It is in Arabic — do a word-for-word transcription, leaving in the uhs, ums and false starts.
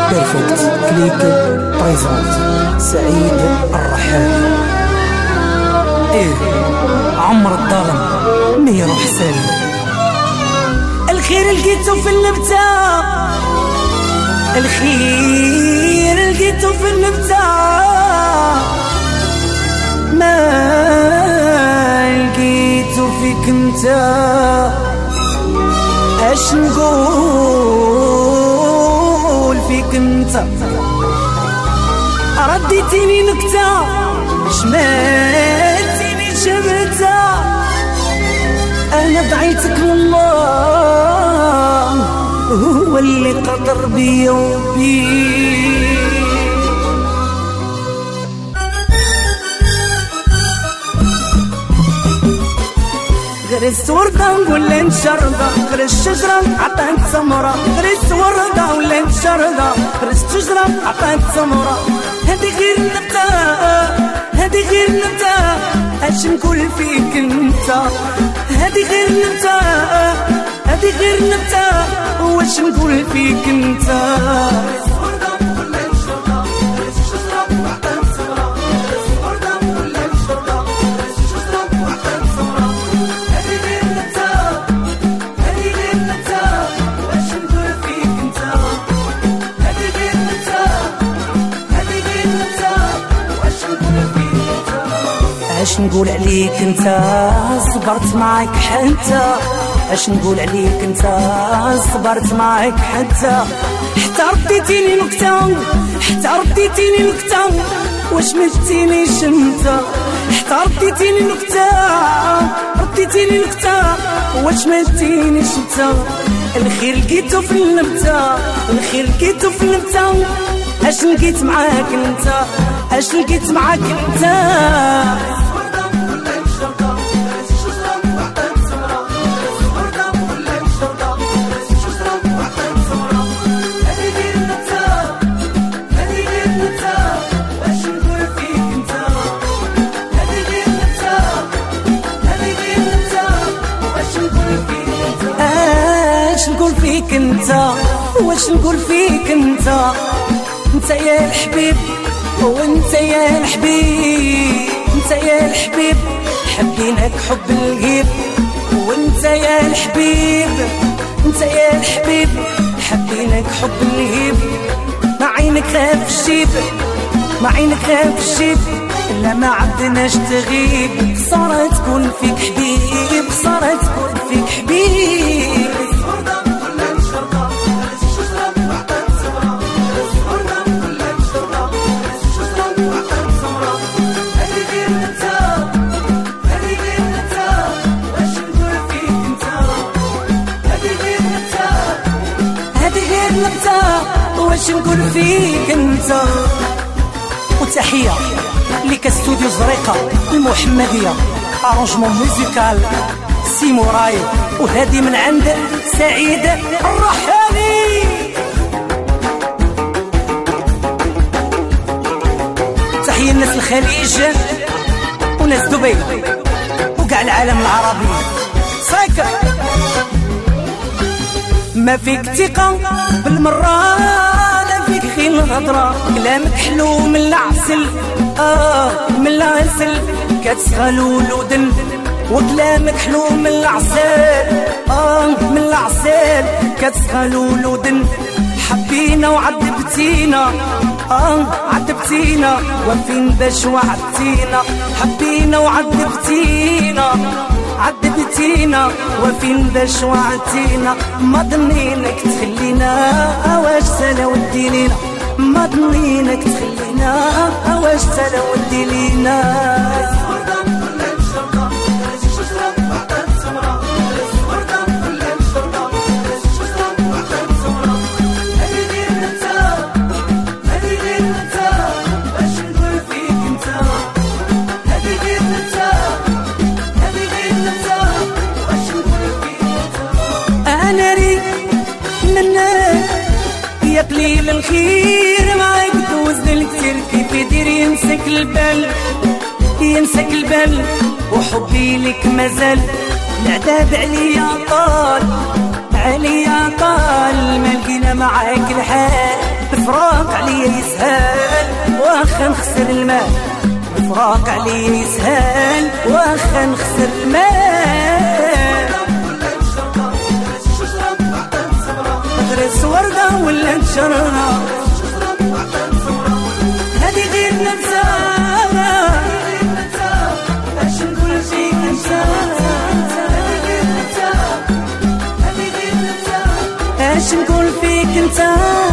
بيرفكت كليك بريزونت سعيد الرحالي. ايه عمر الظالم ما يروح سالم. الخير لقيتو في النبتة، الخير لقيتو في النبتة، ما لقيتو فيك انت. اش نقول فيك انت؟ رديتيني نكتة، شماتيني شمتة. انا دعيتك والله هو اللي قدر بيا وبيك. غرست وردة ولا نشردة، غرست شجرة عطات ثمرة، غرست وردة ولا نشردة، غرست شجرة عطات ثمرة. هادي غير نبتة، هادي غير نبتة، اش نقول فيك انت؟ هادي غير نبتة، هادي غير نبتة، واش نقول فيك انت؟ اش نقول عليك انت؟ صبرت معاك حتى، اش نقول عليك انت؟ صبرت معاك حتى، حتى رديتيني نكتة، حتى رديتيني نكتة، واش مشتينيش انت؟ حتى رديتيني نكتة، رديتيني نكتة، واش مشتينيش انت؟ الخير لقيتو في النبتة، الخير لقيتو في النبتة، اش لقيت معاك انت؟ اش لقيت معاك انت؟ نقول فيك انت، واش نقول فيك انت؟ انت يا الحبيب وانت يا الحبيب، انت يا الحبيب حبيناك حب الغيب، وانت يا الحبيب، انت يا الحبيب حبيناك حب الغيب. ما عينك خاف الشيب، ما عينك خاف الشيب، لا ما عدناش تغيب. خسارة تكون فيك حبيب، خسارة تكون فيك حبيب. واش نقول فيك انت؟ وتحية لك استوديو زريقة المحمدية، ارونجمون موزيكال سيمو راي، وهادي من عند سعيد الرحالي. تحية الناس الخليج وناس دبي وكاع العالم العربي. صايك ما فيك ثقة بالمرة، لا فيك خير الهضرة، كلامك حلو من العسل، آه من العسل، كتسغل ولودن، وكلامك حلو من العسل، آه من العسل، كتسغل ولودن. حبينا وعذبتينا، آه عذبتينا، وفين باش وعدتينا؟ حبينا وعذبتينا، عذبتينا، وفين باش وعدتينا؟ ما ضنينك تخلينا، واش سلا ودي لينا؟ ما ضنينك تخلينا، واش سلا ودي لينا؟ يا قليل الخير معاك دوز الكتير، كيف يدير ينسك البال، ينسك البال، وحبي لك مازال. العذاب عليا طال، عليا طال، ما لقينا معاك الحال، الفراق عليا يسهل واخا نخسر المال، الفراق عليا يسهل واخا نخسر المال. غرس وردة ولا نشرها هادي غير ننساها، باش نقول فيك انت اش نقول فيك انت.